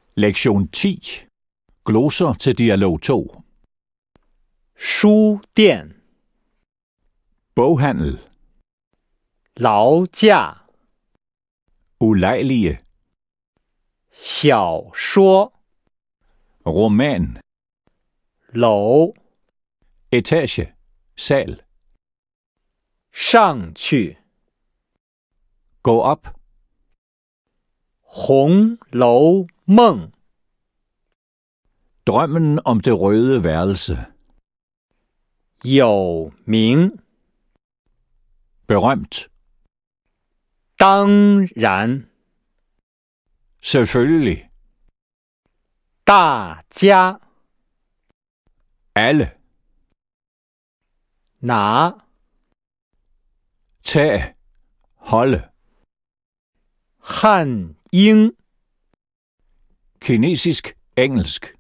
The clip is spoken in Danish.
Lektion 10. Gloser til dialog 2. 书店、 Boghandel. 劳驾、 Ulejlige. 小说、 Roman. 楼、 Etage. Sal. 上去、 Gå op. 红楼梦、 Drømmen om det røde værelse. 有名、 Berømt. 当然、 Selvfølgelig. 大家、 Alle. 拿、 Tag. Holde. 汉英。 Kinesisk. Engelsk.